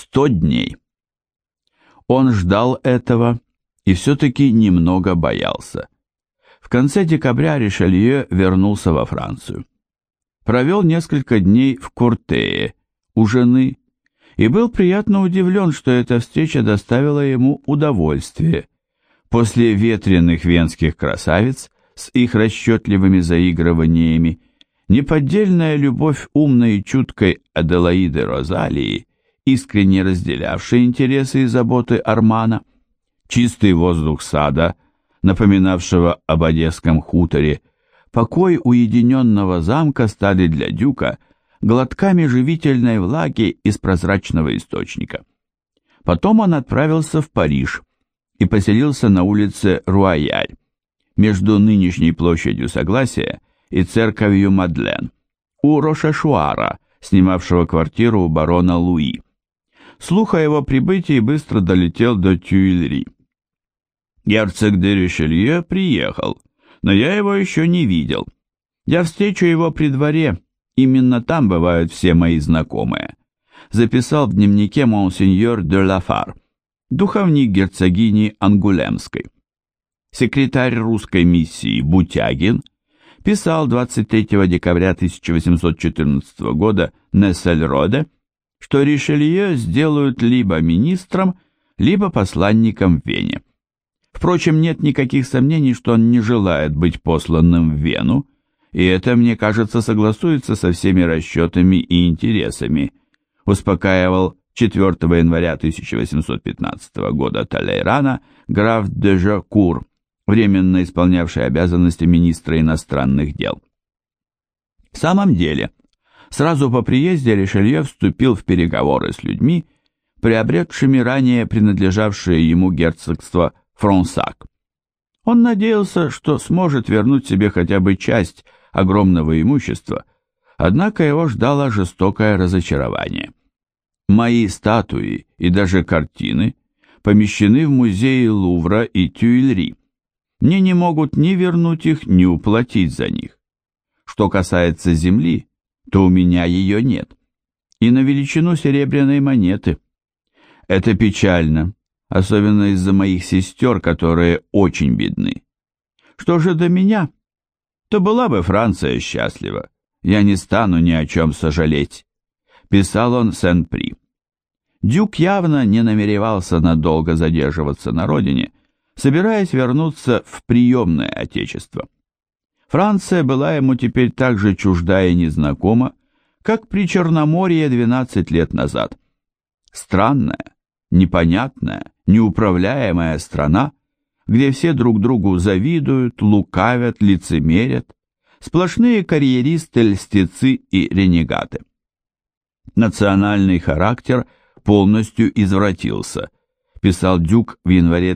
100 дней. Он ждал этого и все-таки немного боялся. В конце декабря Ришелье вернулся во Францию. Провел несколько дней в Куртее у жены и был приятно удивлен, что эта встреча доставила ему удовольствие. После ветреных венских красавиц с их расчетливыми заигрываниями, неподдельная любовь умной и чуткой Аделаиды Розалии, искренне разделявшей интересы и заботы Армана, чистый воздух сада, напоминавшего об одесском хуторе, покой уединенного замка стали для Дюка глотками живительной влаги из прозрачного источника. Потом он отправился в Париж и поселился на улице Руаяль, между нынешней площадью Согласия и церковью Мадлен, у Рошешуара, снимавшего квартиру у барона Луи. Слух о его прибытии быстро долетел до Тюильри. Герцог де Ришелье приехал, но я его еще не видел. Я встречу его при дворе, именно там бывают все мои знакомые. Записал в дневнике монсеньор де Лафар, духовник герцогини Ангулемской. Секретарь русской миссии Бутягин писал 23 декабря 1814 года Нессельроде, что Ришелье сделают либо министром, либо посланником в Вене. Впрочем, нет никаких сомнений, что он не желает быть посланным в Вену, и это, мне кажется, согласуется со всеми расчетами и интересами, успокаивал 4 января 1815 года Талейрана граф де Жакур, временно исполнявший обязанности министра иностранных дел. В самом деле, сразу по приезде Ришелье вступил в переговоры с людьми, приобретшими ранее принадлежавшее ему герцогство Фронсак. Он надеялся, что сможет вернуть себе хотя бы часть огромного имущества, однако его ждало жестокое разочарование. Мои статуи и даже картины помещены в музеи Лувра и Тюильри. Мне не могут ни вернуть их, ни уплатить за них. Что касается земли, то у меня ее нет. И на величину серебряной монеты. Это печально, особенно из-за моих сестер, которые очень бедны. Что же до меня, то была бы Франция счастлива. Я не стану ни о чем сожалеть. Писал он Сен-При. Дюк явно не намеревался надолго задерживаться на родине, собираясь вернуться в приемное отечество. Франция была ему теперь так же чужда и незнакома, как при Черноморье 12 лет назад. Странная, непонятная, неуправляемая страна, где все друг другу завидуют, лукавят, лицемерят, сплошные карьеристы, льстецы и ренегаты. Национальный характер полностью извратился, писал Дюк в январе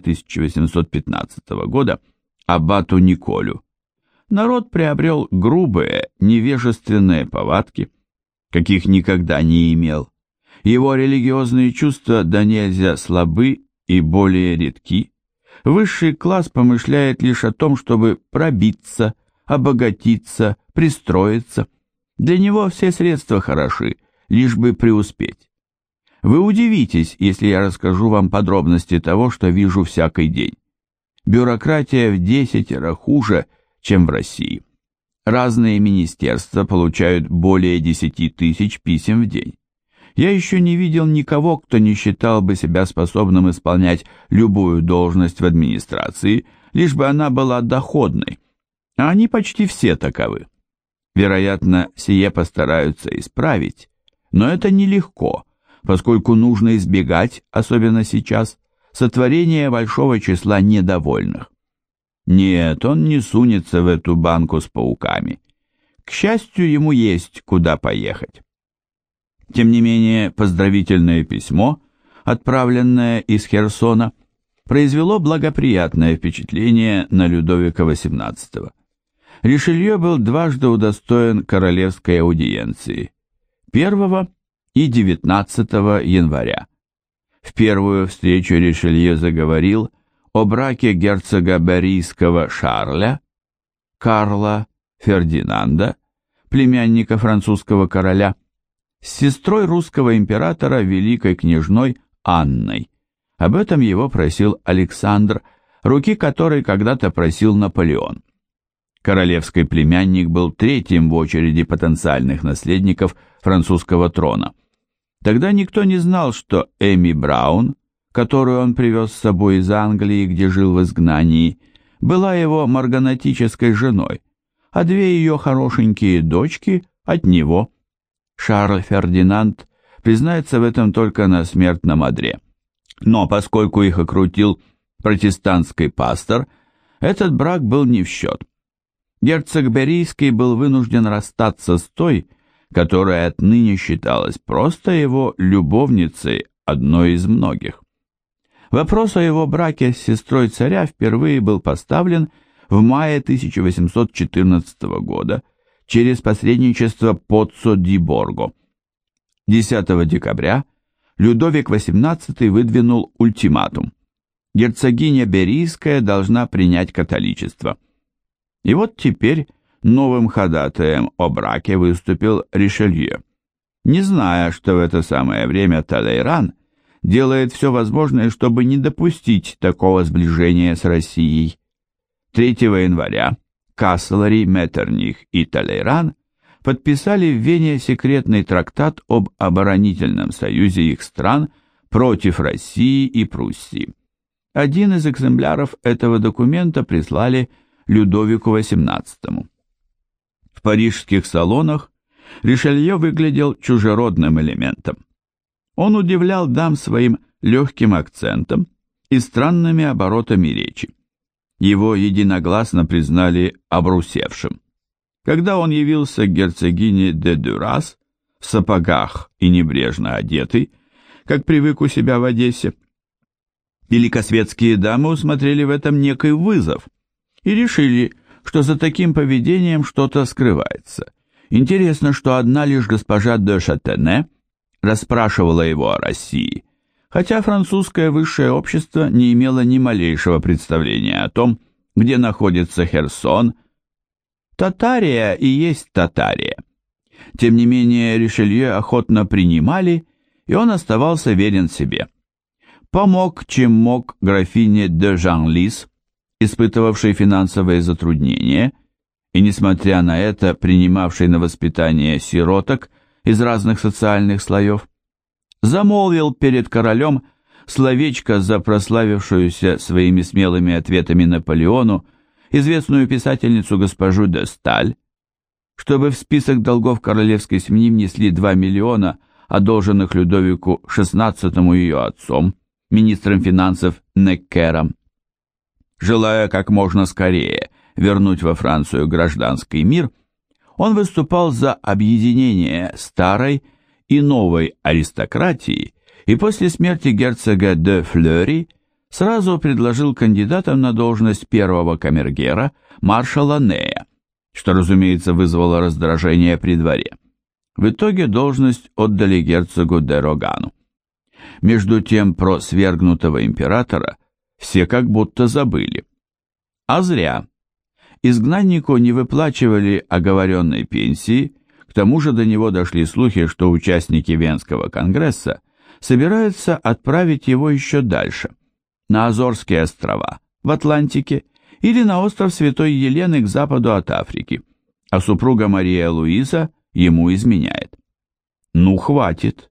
1815 года аббату Николю. Народ приобрел грубые, невежественные повадки, каких никогда не имел. Его религиозные чувства до нельзя слабы и более редки. Высший класс помышляет лишь о том, чтобы пробиться, обогатиться, пристроиться. Для него все средства хороши, лишь бы преуспеть. Вы удивитесь, если я расскажу вам подробности того, что вижу всякий день. Бюрократия в 10 хуже, чем в России. Разные министерства получают более 10 тысяч писем в день. Я еще не видел никого, кто не считал бы себя способным исполнять любую должность в администрации, лишь бы она была доходной. А они почти все таковы. Вероятно, сие постараются исправить, но это нелегко, поскольку нужно избегать, особенно сейчас, сотворения большого числа недовольных. Нет, он не сунется в эту банку с пауками. К счастью, ему есть куда поехать. Тем не менее, поздравительное письмо, отправленное из Херсона, произвело благоприятное впечатление на Людовика XVIII. Ришелье был дважды удостоен королевской аудиенции – 1 и 19 января. В первую встречу Ришелье заговорил о браке герцога Берийского Шарля, Карла Фердинанда, племянника французского короля, с сестрой русского императора великой княжной Анной. Об этом его просил Александр, руки которой когда-то просил Наполеон. Королевский племянник был третьим в очереди потенциальных наследников французского трона. Тогда никто не знал, что Эми Браун, которую он привез с собой из Англии, где жил в изгнании, была его марганатической женой, а две ее хорошенькие дочки от него. Шарль Фердинанд признается в этом только на смертном одре. Но поскольку их окрутил протестантский пастор, этот брак был не в счет. Герцог Берийский был вынужден расстаться с той, которая отныне считалась просто его любовницей, одной из многих. Вопрос о его браке с сестрой царя впервые был поставлен в мае 1814 года через посредничество Поццо ди Борго. 10 декабря Людовик XVIII выдвинул ультиматум. Герцогиня Берийская должна принять католичество. И вот теперь новым ходатаем о браке выступил Ришелье, не зная, что в это самое время Талейран делает все возможное, чтобы не допустить такого сближения с Россией. 3 января Каслари, Меттерних и Талейран подписали в Вене секретный трактат об оборонительном союзе их стран против России и Пруссии. Один из экземпляров этого документа прислали Людовику XVIII. В парижских салонах Ришелье выглядел чужеродным элементом. Он удивлял дам своим легким акцентом и странными оборотами речи. Его единогласно признали обрусевшим. Когда он явился к герцогине де Дюрас в сапогах и небрежно одетый, как привык у себя в Одессе, великосветские дамы усмотрели в этом некий вызов и решили, что за таким поведением что-то скрывается. Интересно, что одна лишь госпожа де Шатене расспрашивала его о России, хотя французское высшее общество не имело ни малейшего представления о том, где находится Херсон. Татария и есть Татария. Тем не менее, Ришелье охотно принимали, и он оставался верен себе. Помог, чем мог, графине де Жанлис, испытывавшей финансовые затруднения, и, несмотря на это, принимавшей на воспитание сироток из разных социальных слоев, замолвил перед королем словечко за прославившуюся своими смелыми ответами Наполеону известную писательницу госпожу де Сталь, чтобы в список долгов королевской семьи внесли 2 миллиона, одолженных Людовику XVI ее отцом, министром финансов Неккером. Желая как можно скорее вернуть во Францию гражданский мир, он выступал за объединение старой и новой аристократии и после смерти герцога де Флeury сразу предложил кандидатом на должность первого камергера маршала Нея, что, разумеется, вызвало раздражение при дворе. В итоге должность отдали герцогу де Рогану. Между тем про свергнутого императора все как будто забыли. А зря. Изгнаннику не выплачивали оговоренной пенсии, к тому же до него дошли слухи, что участники Венского конгресса собираются отправить его еще дальше, на Азорские острова, в Атлантике, или на остров Святой Елены к западу от Африки, а супруга Мария Луиза ему изменяет. Ну, хватит.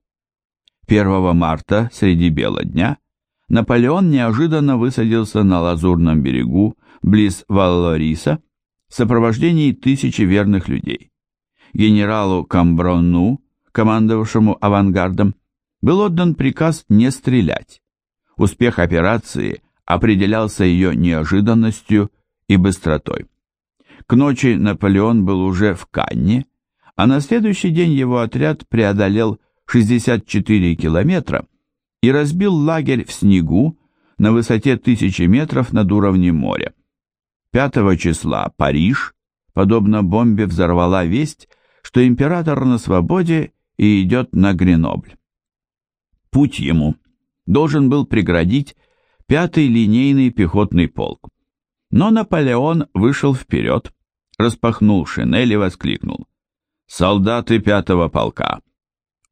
1 марта, среди бела дня, Наполеон неожиданно высадился на Лазурном берегу, близ Валлориса, в сопровождении 1000 верных людей. Генералу Камброну, командовавшему авангардом, был отдан приказ не стрелять. Успех операции определялся ее неожиданностью и быстротой. К ночи Наполеон был уже в Канне, а на следующий день его отряд преодолел 64 километра и разбил лагерь в снегу на высоте 1000 метров над уровнем моря. 5 числа Париж, подобно бомбе, взорвала весть, что император на свободе и идет на Гренобль. Путь ему должен был преградить 5-й линейный пехотный полк. Но Наполеон вышел вперед, распахнул шинель и воскликнул: «Солдаты 5-го полка!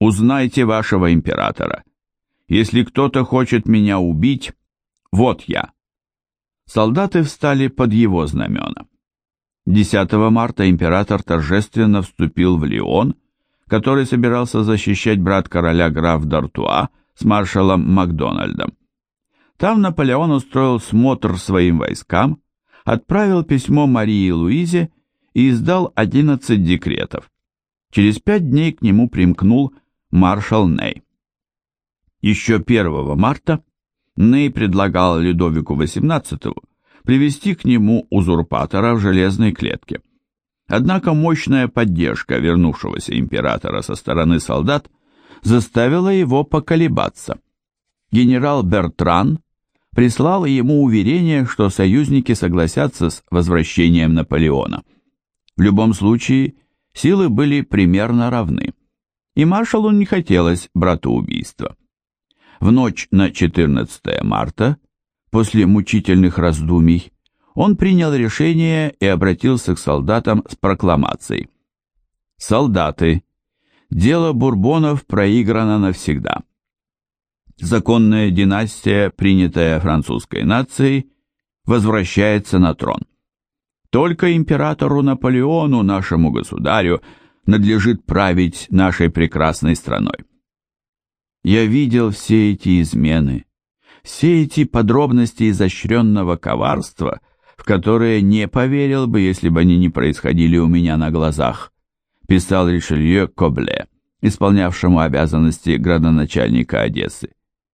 «Узнайте вашего императора. Если кто-то хочет меня убить, вот я». Солдаты встали под его знамена. 10 марта император торжественно вступил в Лион, который собирался защищать брат короля граф д'Артуа с маршалом Макдональдом. Там Наполеон устроил смотр своим войскам, отправил письмо Марии Луизе и издал 11 декретов. Через 5 дней к нему примкнул маршал Ней. Еще 1 марта Ней предлагал Людовику XVIII привести к нему узурпатора в железной клетке. Однако мощная поддержка вернувшегося императора со стороны солдат заставила его поколебаться. Генерал Бертран прислал ему уверение, что союзники согласятся с возвращением Наполеона. В любом случае, силы были примерно равны, и маршалу не хотелось братоубийства. В ночь на 14 марта, после мучительных раздумий, он принял решение и обратился к солдатам с прокламацией. «Солдаты, дело Бурбонов проиграно навсегда. Законная династия, принятая французской нацией, возвращается на трон. Только императору Наполеону, нашему государю, надлежит править нашей прекрасной страной». Я видел все эти измены, все эти подробности изощренного коварства, в которые не поверил бы, если бы они не происходили у меня на глазах, писал Ришелье Кобле, исполнявшему обязанности градоначальника Одессы.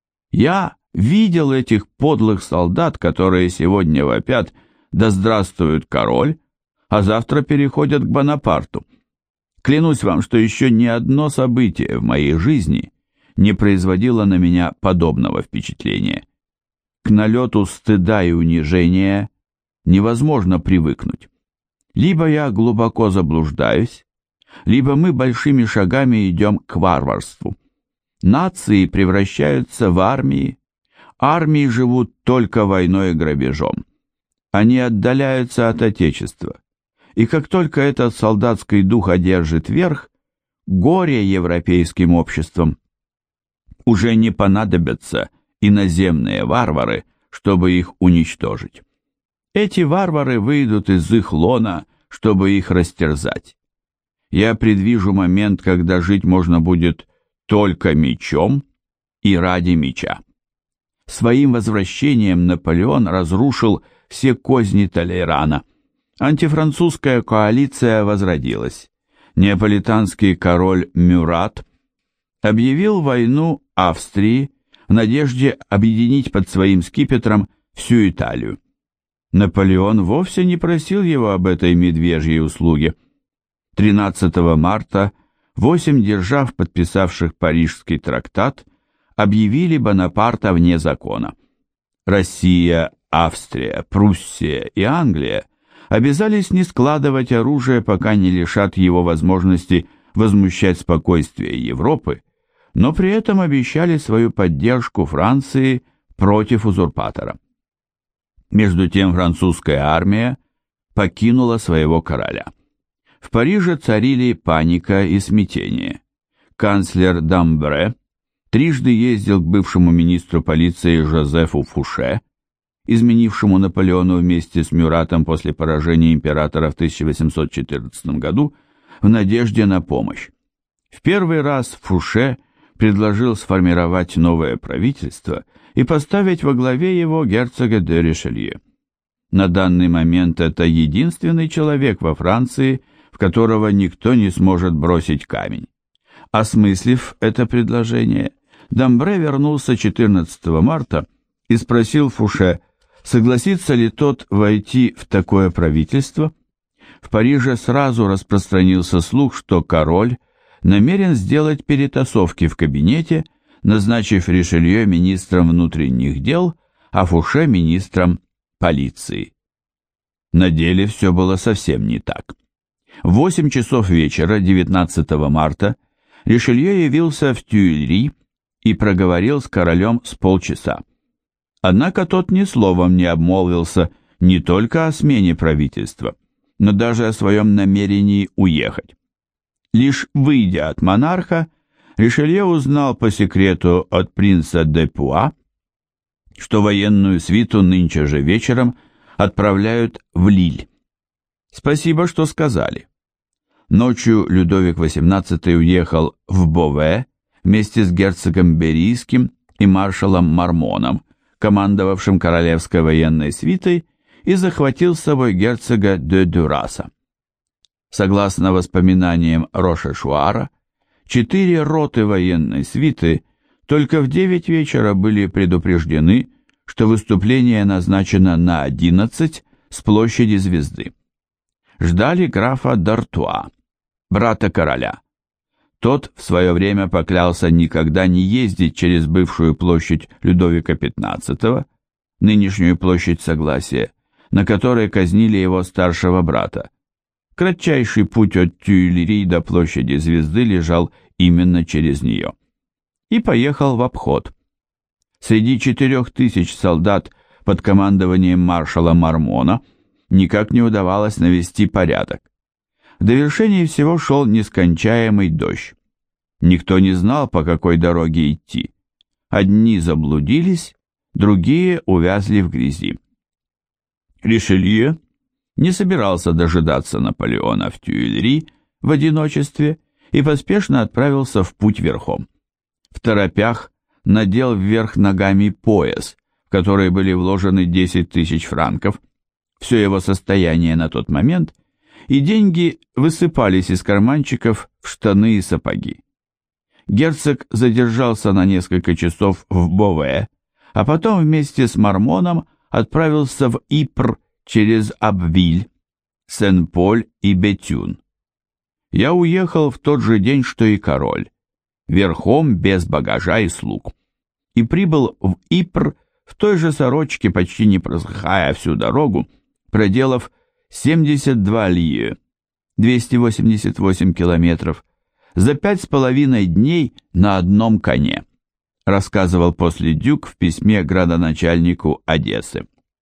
Я видел этих подлых солдат, которые сегодня вопят «Да здравствует король», а завтра переходят к Бонапарту. Клянусь вам, что еще ни одно событие в моей жизни не производило на меня подобного впечатления. К налету стыда и унижения невозможно привыкнуть. Либо я глубоко заблуждаюсь, либо мы большими шагами идем к варварству. Нации превращаются в армии, армии живут только войной и грабежом. Они отдаляются от Отечества, и как только этот солдатский дух одержит верх, горе европейским обществам. Уже не понадобятся иноземные варвары, чтобы их уничтожить. Эти варвары выйдут из их лона, чтобы их растерзать. Я предвижу момент, когда жить можно будет только мечом и ради меча. Своим возвращением Наполеон разрушил все козни Толейрана. Антифранцузская коалиция возродилась. Неаполитанский король Мюрат объявил войну Австрии в надежде объединить под своим скипетром всю Италию. Наполеон вовсе не просил его об этой медвежьей услуге. 13 марта 8 держав, подписавших Парижский трактат, объявили Бонапарта вне закона. Россия, Австрия, Пруссия и Англия обязались не складывать оружие, пока не лишат его возможности возмущать спокойствие Европы, но при этом обещали свою поддержку Франции против узурпатора. Между тем французская армия покинула своего короля. В Париже царили паника и смятение. Канцлер Дамбре трижды ездил к бывшему министру полиции Жозефу Фуше, изменившему Наполеону вместе с Мюратом после поражения императора в 1814 году, в надежде на помощь. В первый раз Фуше предложил сформировать новое правительство и поставить во главе его герцога де Ришелье. На данный момент это единственный человек во Франции, в которого никто не сможет бросить камень. Осмыслив это предложение, Дамбре вернулся 14 марта и спросил Фуше, согласится ли тот войти в такое правительство. В Париже сразу распространился слух, что король намерен сделать перетасовки в кабинете, назначив Ришелье министром внутренних дел, а Фуше министром полиции. На деле все было совсем не так. В 8 часов вечера 19 марта Ришелье явился в Тюильри и проговорил с королем с полчаса. Однако тот ни словом не обмолвился не только о смене правительства, но даже о своем намерении уехать. Лишь выйдя от монарха, Ришелье узнал по секрету от принца де Пуа, что военную свиту нынче же вечером отправляют в Лиль. Спасибо, что сказали. Ночью Людовик XVIII уехал в Бове вместе с герцогом Берийским и маршалом Мармоном, командовавшим королевской военной свитой, и захватил с собой герцога де Дюраса. Согласно воспоминаниям Рошешуара, 4 роты военной свиты только в 9 вечера были предупреждены, что выступление назначено на 11 с площади Звезды. Ждали графа д'Артуа, брата короля. Тот в свое время поклялся никогда не ездить через бывшую площадь Людовика XV, нынешнюю площадь Согласия, на которой казнили его старшего брата. Кратчайший путь от Тюильри до площади Звезды лежал именно через нее. И поехал в обход. Среди 4000 солдат под командованием маршала Мармона никак не удавалось навести порядок. В довершении всего шел нескончаемый дождь. Никто не знал, по какой дороге идти. Одни заблудились, другие увязли в грязи. Ришелье не собирался дожидаться Наполеона в Тюильри в одиночестве и поспешно отправился в путь верхом. В торопях надел вверх ногами пояс, в который были вложены 10 000 франков, все его состояние на тот момент, и деньги высыпались из карманчиков в штаны и сапоги. Герцог задержался на несколько часов в Бове, а потом вместе с Мармоном отправился в Ипр через Абвиль, Сен-Поль и Бетюн. Я уехал в тот же день, что и король, верхом без багажа и слуг, и прибыл в Ипр в той же сорочке, почти не просыхая всю дорогу, проделав 72 лье, 288 километров, за 5,5 дней на одном коне, рассказывал после Дюк в письме градоначальнику Одессы.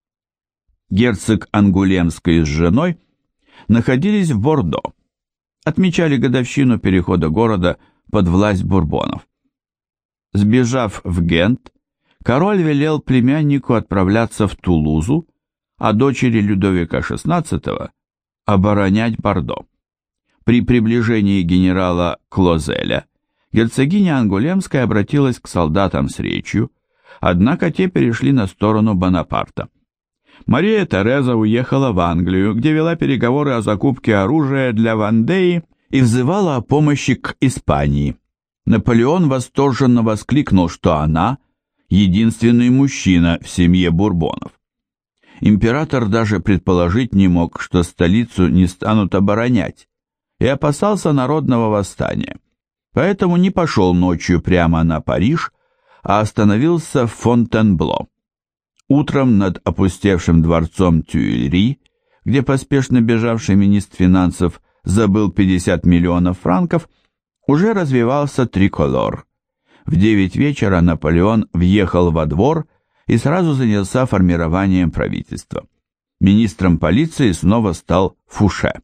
Герцог Ангулемский с женой находились в Бордо, отмечали годовщину перехода города под власть бурбонов. Сбежав в Гент, король велел племяннику отправляться в Тулузу, а дочери Людовика XVI оборонять Бордо. При приближении генерала Клозеля герцогиня Ангулемская обратилась к солдатам с речью, однако те перешли на сторону Бонапарта. Мария Тереза уехала в Англию, где вела переговоры о закупке оружия для Вандеи и взывала о помощи к Испании. Наполеон восторженно воскликнул, что она – единственный мужчина в семье Бурбонов. Император даже предположить не мог, что столицу не станут оборонять, и опасался народного восстания, поэтому не пошел ночью прямо на Париж, а остановился в Фонтенбло. Утром над опустевшим дворцом Тюильри, где поспешно бежавший министр финансов забыл 50 миллионов франков, уже развивался триколор. В 9 вечера Наполеон въехал во двор и сразу занялся формированием правительства. Министром полиции снова стал Фуше.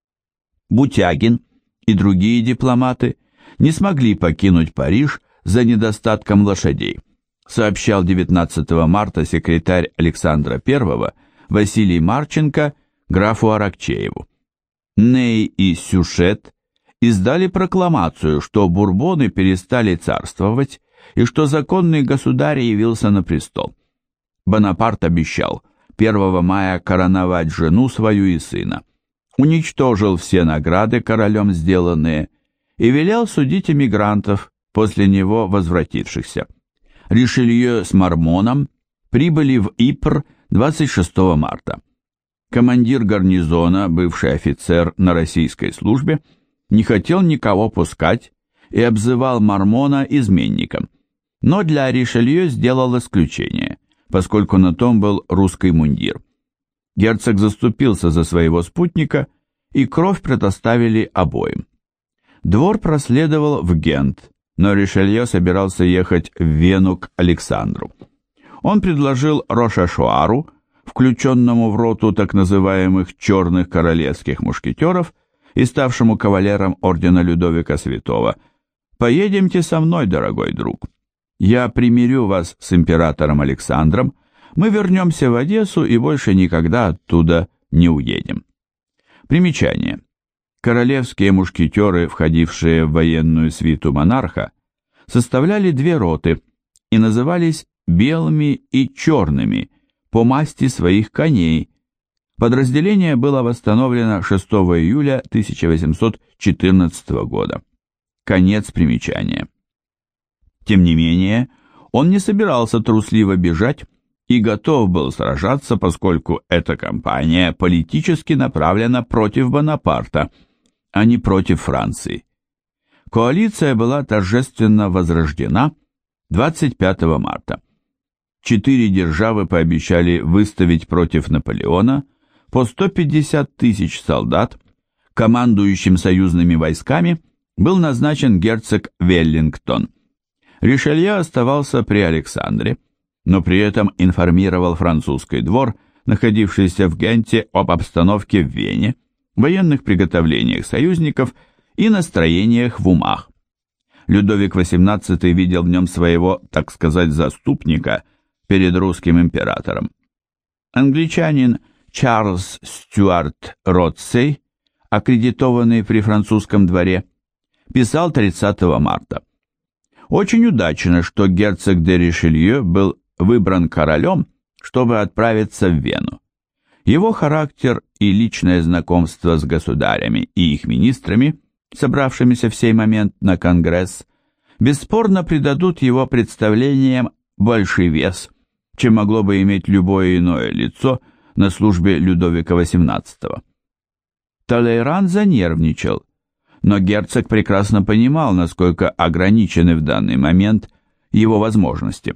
Бутягин и другие дипломаты не смогли покинуть Париж за недостатком лошадей, сообщал 19 марта секретарь Александра I Василий Марченко графу Аракчееву. Ней и Сюшет издали прокламацию, что бурбоны перестали царствовать и что законный государь явился на престол. Бонапарт обещал 1 мая короновать жену свою и сына, уничтожил все награды королем сделанные и велел судить эмигрантов, после него возвратившихся. Ришелье с Мармоном прибыли в Ипр 26 марта. Командир гарнизона, бывший офицер на российской службе, не хотел никого пускать и обзывал Мармона изменником, но для Ришелье сделал исключение, поскольку на том был русский мундир. Герцог заступился за своего спутника, и кровь предоставили обоим. Двор проследовал в Гент, но Ришелье собирался ехать в Вену к Александру. Он предложил Рошешуару, включенному в роту так называемых «черных королевских мушкетеров» и ставшему кавалером ордена Людовика Святого, «Поедемте со мной, дорогой друг. Я примирю вас с императором Александром, мы вернемся в Одессу и больше никогда оттуда не уедем». Примечание. Королевские мушкетеры, входившие в военную свиту монарха, составляли две роты и назывались белыми и черными по масти своих коней. Подразделение было восстановлено 6 июля 1814 года. Конец примечания. Тем не менее, он не собирался трусливо бежать и готов был сражаться, поскольку эта кампания политически направлена против Бонапарта, а не против Франции. Коалиция была торжественно возрождена 25 марта. 4 державы пообещали выставить против Наполеона по 150 тысяч солдат, командующим союзными войсками был назначен герцог Веллингтон. Ришелье оставался при Александре, но при этом информировал французский двор, находившийся в Генте, об обстановке в Вене, военных приготовлениях союзников и настроениях в умах. Людовик XVIII видел в нем своего, так сказать, заступника перед русским императором. Англичанин Чарльз Стюарт Ротсей, аккредитованный при французском дворе, писал 30 марта. Очень удачно, что герцог де Ришелье был выбран королем, чтобы отправиться в Вену. Его характер и личное знакомство с государями и их министрами, собравшимися в сей момент на конгресс, бесспорно придадут его представлениям больший вес, чем могло бы иметь любое иное лицо на службе Людовика XVIII. Талейран занервничал, но герцог прекрасно понимал, насколько ограничены в данный момент его возможности.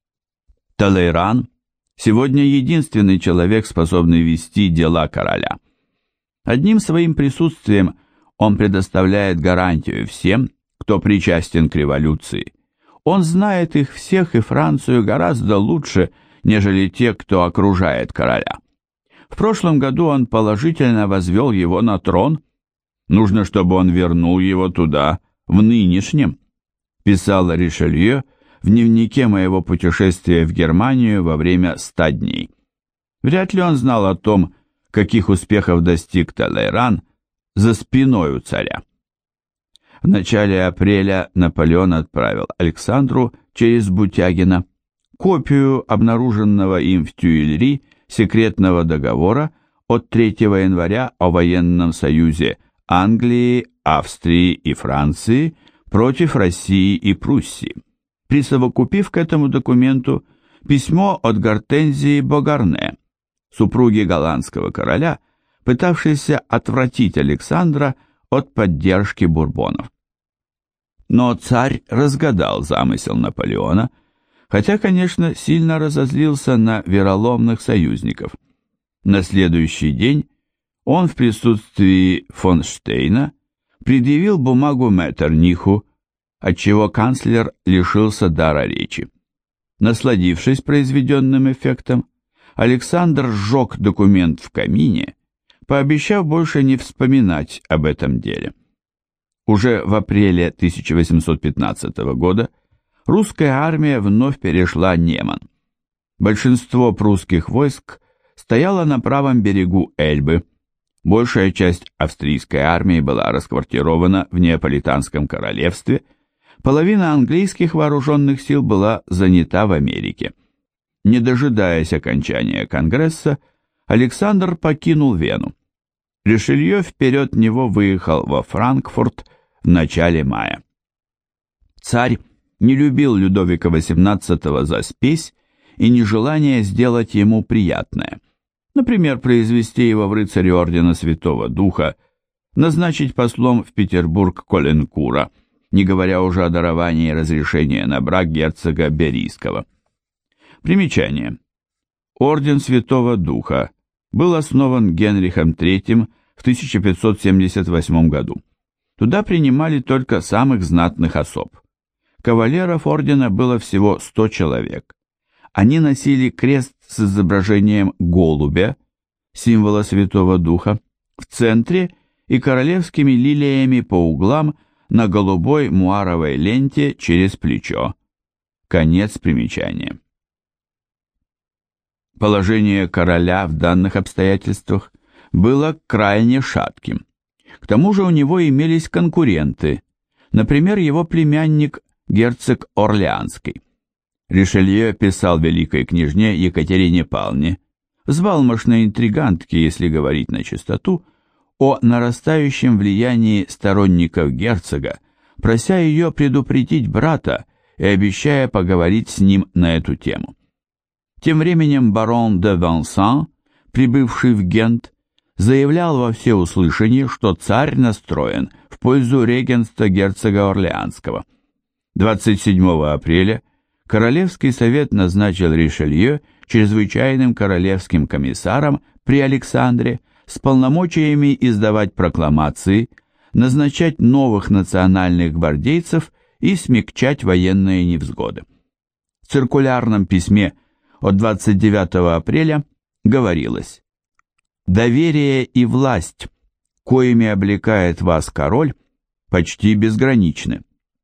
Талейран сегодня единственный человек, способный вести дела короля. Одним своим присутствием он предоставляет гарантию всем, кто причастен к революции. Он знает их всех и Францию гораздо лучше, нежели те, кто окружает короля. В прошлом году он положительно возвел его на трон. Нужно, чтобы он вернул его туда, в нынешнем, писал Ришелье в дневнике моего путешествия в Германию во время 100 дней. Вряд ли он знал о том, каких успехов достиг Талейран за спиной у царя. В начале апреля Наполеон отправил Александру через Бутягина копию обнаруженного им в Тюильри секретного договора от 3 января о военном союзе Англии, Австрии и Франции против России и Пруссии, присовокупив к этому документу письмо от Гортензии Богарне, супруги голландского короля, пытавшейся отвратить Александра от поддержки бурбонов. Но царь разгадал замысел Наполеона, хотя, конечно, сильно разозлился на вероломных союзников. На следующий день он в присутствии фон Штейна предъявил бумагу Меттерниху, отчего канцлер лишился дара речи. Насладившись произведенным эффектом, Александр сжег документ в камине, пообещав больше не вспоминать об этом деле. Уже в апреле 1815 года русская армия вновь перешла Неман. Большинство прусских войск стояло на правом берегу Эльбы. Большая часть австрийской армии была расквартирована в Неаполитанском королевстве, половина английских вооруженных сил была занята в Америке. Не дожидаясь окончания Конгресса, Александр покинул Вену. Ришелье вперед него выехал во Франкфурт в начале мая. Царь не любил Людовика XVIII за спесь и нежелание сделать ему приятное. Например, произвести его в рыцари ордена Святого Духа, назначить послом в Петербург Коленкура, не говоря уже о даровании разрешения на брак герцога Берийского. Примечание. Орден Святого Духа был основан Генрихом III в 1578 году. Туда принимали только самых знатных особ. Кавалеров ордена было всего 100 человек. Они носили крест с изображением голубя, символа Святого Духа, в центре и королевскими лилиями по углам на голубой муаровой ленте через плечо. Конец примечания. Положение короля в данных обстоятельствах было крайне шатким. К тому же у него имелись конкуренты, например, его племянник герцог Орлеанский. Ришелье писал великой княжне Екатерине Павловне, взбалмошной интригантке, если говорить на чистоту, о нарастающем влиянии сторонников герцога, прося ее предупредить брата и обещая поговорить с ним на эту тему. Тем временем барон де Винсан, прибывший в Гент, заявлял во всеуслышание, что царь настроен в пользу регенства герцога Орлеанского. 27 апреля Королевский совет назначил Ришелье чрезвычайным королевским комиссаром при Александре с полномочиями издавать прокламации, назначать новых национальных гвардейцев и смягчать военные невзгоды. В циркулярном письме от 29 апреля говорилось: «Доверие и власть, коими облекает вас король, почти безграничны.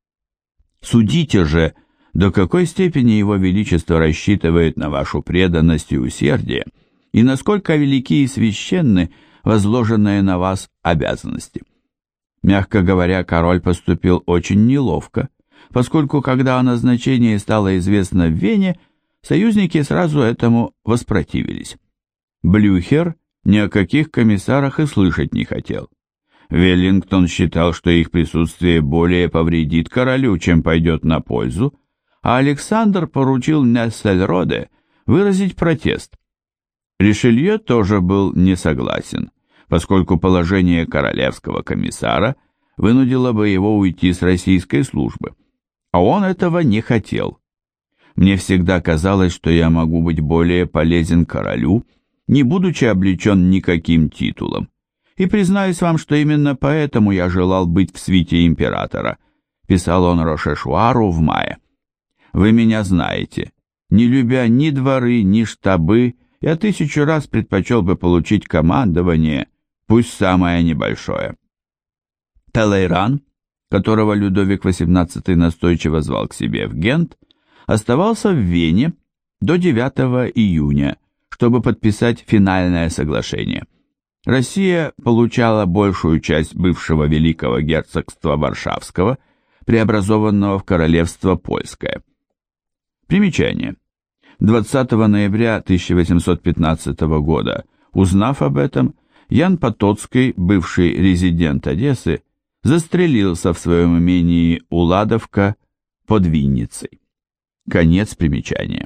Судите же, до какой степени его величество рассчитывает на вашу преданность и усердие, и насколько велики и священны возложенные на вас обязанности». Мягко говоря, король поступил очень неловко, поскольку когда о назначении стало известно в Вене, союзники сразу этому воспротивились. Блюхер ни о каких комиссарах и слышать не хотел. Веллингтон считал, что их присутствие более повредит королю, чем пойдет на пользу, а Александр поручил Нессельроде выразить протест. Ришелье тоже был не согласен, поскольку положение королевского комиссара вынудило бы его уйти с российской службы, а он этого не хотел. Мне всегда казалось, что я могу быть более полезен королю, не будучи облечен никаким титулом, и признаюсь вам, что именно поэтому я желал быть в свите императора, писал он Рошешуару в мае. Вы меня знаете, не любя ни дворы, ни штабы, я 1000 раз предпочел бы получить командование, пусть самое небольшое. Талейран, которого Людовик XVIII настойчиво звал к себе в Гент, оставался в Вене до 9 июня, чтобы подписать финальное соглашение. Россия получала большую часть бывшего Великого герцогства Варшавского, преобразованного в Королевство Польское. Примечание. 20 ноября 1815 года, узнав об этом, Ян Потоцкий, бывший резидент Одессы, застрелился в своем имении Уладовка под Винницей. Конец примечания.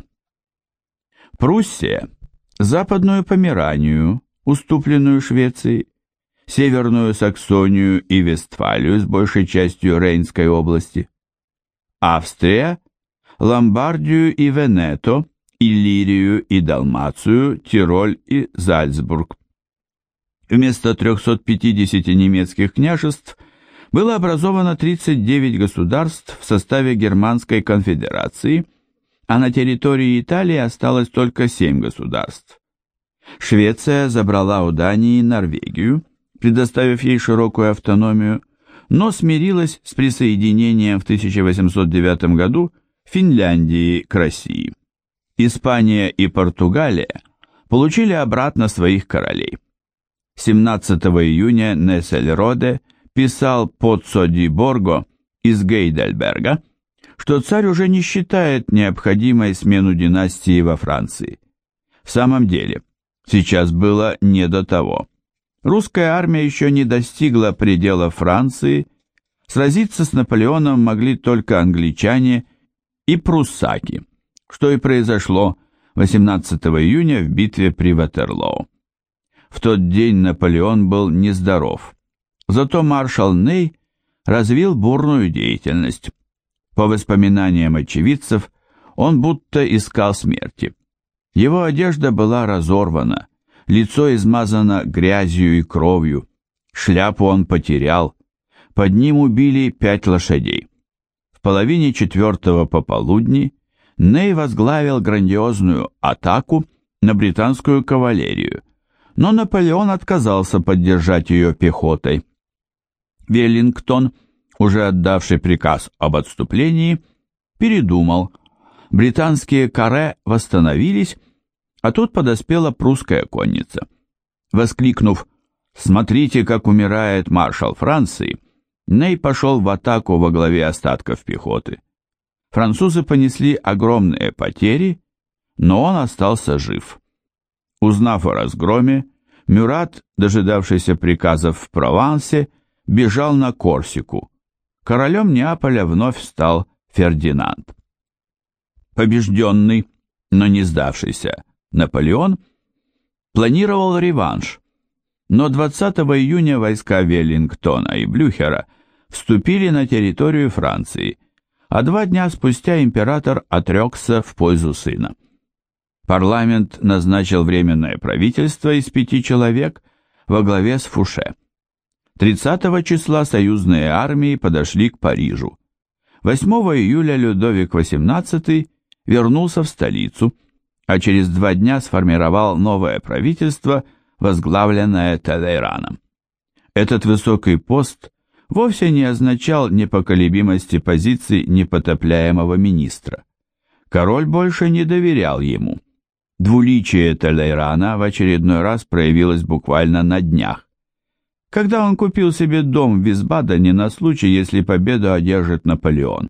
Пруссия, Западную Померанию, уступленную Швеции, Северную Саксонию и Вестфалию с большей частью Рейнской области, Австрия, Ломбардию и Венето, Иллирию и Далмацию, Тироль и Зальцбург. Вместо 350 немецких княжеств было образовано 39 государств в составе Германской конфедерации, а на территории Италии осталось только 7 государств. Швеция забрала у Дании Норвегию, предоставив ей широкую автономию, но смирилась с присоединением в 1809 году Финляндии к России. Испания и Португалия получили обратно своих королей. 17 июня Нессельроде писал Поццо ди Борго из Гейдельберга, что царь уже не считает необходимой смену династии во Франции. В самом деле, сейчас было не до того. Русская армия еще не достигла предела Франции, сразиться с Наполеоном могли только англичане и пруссаки, что и произошло 18 июня в битве при Ватерлоо. В тот день Наполеон был нездоров, зато маршал Ней развил бурную деятельность. По воспоминаниям очевидцев, он будто искал смерти. Его одежда была разорвана, лицо измазано грязью и кровью, шляпу он потерял, под ним убили 5 лошадей. В половине 4 пополудни Ней возглавил грандиозную атаку на британскую кавалерию, но Наполеон отказался поддержать ее пехотой. Веллингтон уже отдавший приказ об отступлении, передумал. Британские каре восстановились, а тут подоспела прусская конница. Воскликнув «Смотрите, как умирает маршал Франции!», Ней пошел в атаку во главе остатков пехоты. Французы понесли огромные потери, но он остался жив. Узнав о разгроме, Мюрат, дожидавшийся приказов в Провансе, бежал на Корсику. Королем Неаполя вновь стал Фердинанд. Побежденный, но не сдавшийся Наполеон планировал реванш, но 20 июня войска Веллингтона и Блюхера вступили на территорию Франции, а 2 дня спустя император отрекся в пользу сына. Парламент назначил временное правительство из 5 человек во главе с Фуше. 30 числа союзные армии подошли к Парижу. 8 июля Людовик XVIII вернулся в столицу, а через 2 дня сформировал новое правительство, возглавленное Талейраном. Этот высокий пост вовсе не означал непоколебимости позиций непотопляемого министра. Король больше не доверял ему. Двуличие Талейрана в очередной раз проявилось буквально на днях, когда он купил себе дом в Висбадене на случай, если победу одержит Наполеон.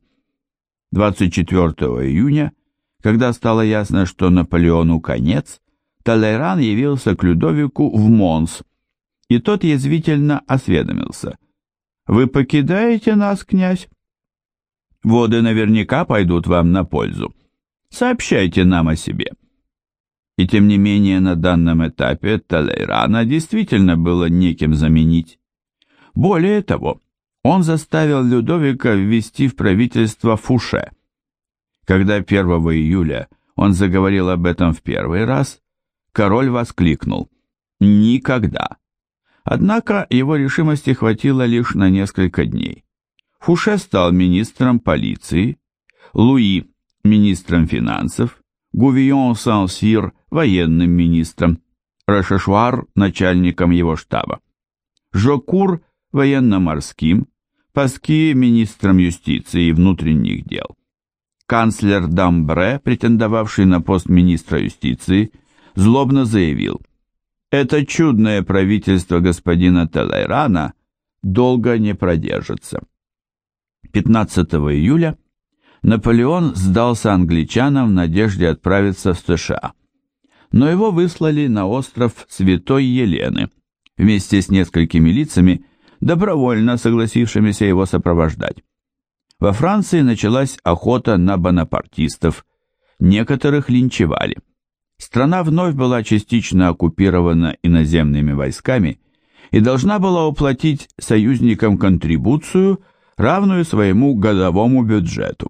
24 июня, когда стало ясно, что Наполеону конец, Талейран явился к Людовику в Монс, и тот язвительно осведомился: «Вы покидаете нас, князь? Воды наверняка пойдут вам на пользу. Сообщайте нам о себе». И тем не менее на данном этапе Талейрана действительно было некем заменить. Более того, он заставил Людовика ввести в правительство Фуше. Когда 1 июля он заговорил об этом в первый раз, король воскликнул «Никогда!». Однако его решимости хватило лишь на несколько дней. Фуше стал министром полиции, Луи – министром финансов, Гувион Сан-Сир – военным министром, Рошешуар – начальником его штаба, Жокур – военно-морским, Паски – министром юстиции и внутренних дел. Канцлер Дамбре, претендовавший на пост министра юстиции, злобно заявил: «Это чудное правительство господина Талейрана долго не продержится». 15 июля Наполеон сдался англичанам в надежде отправиться в США, но его выслали на остров Святой Елены вместе с несколькими лицами, добровольно согласившимися его сопровождать. Во Франции началась охота на бонапартистов, некоторых линчевали. Страна вновь была частично оккупирована иноземными войсками и должна была уплатить союзникам контрибуцию, равную своему годовому бюджету.